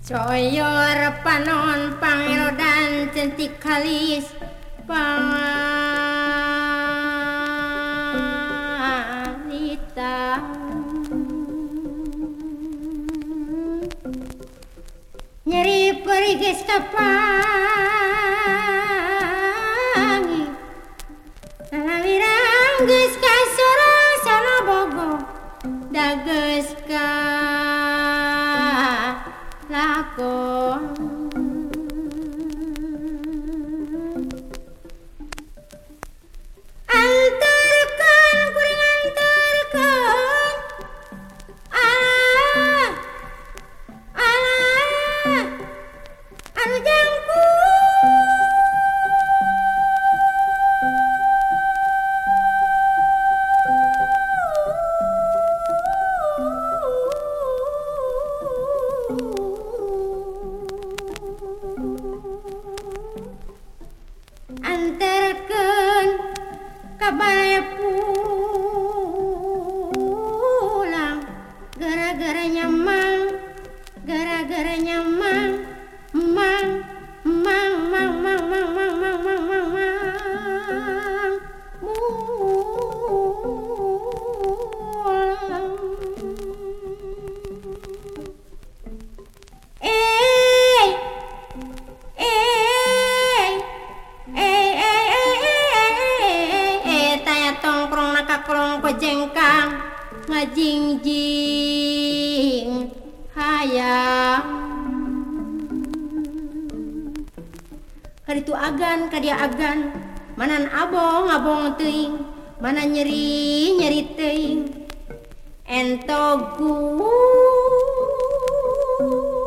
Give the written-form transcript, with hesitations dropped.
Coyor panon pangerodan cantik kalis pangalita nyeri perigis kapangi lalawirang geus ka sorang sana bogo dageus ka lakon antarkan kuring antarkan alah alah anu jangku antarkan kabalaya pulang gara-gara nyamang mang mulang eh taya tongkrong nakakrong pejengkang ngajingjing hayang kaditu agan kadia agan manan abong teuing mana nyeri teuing entogu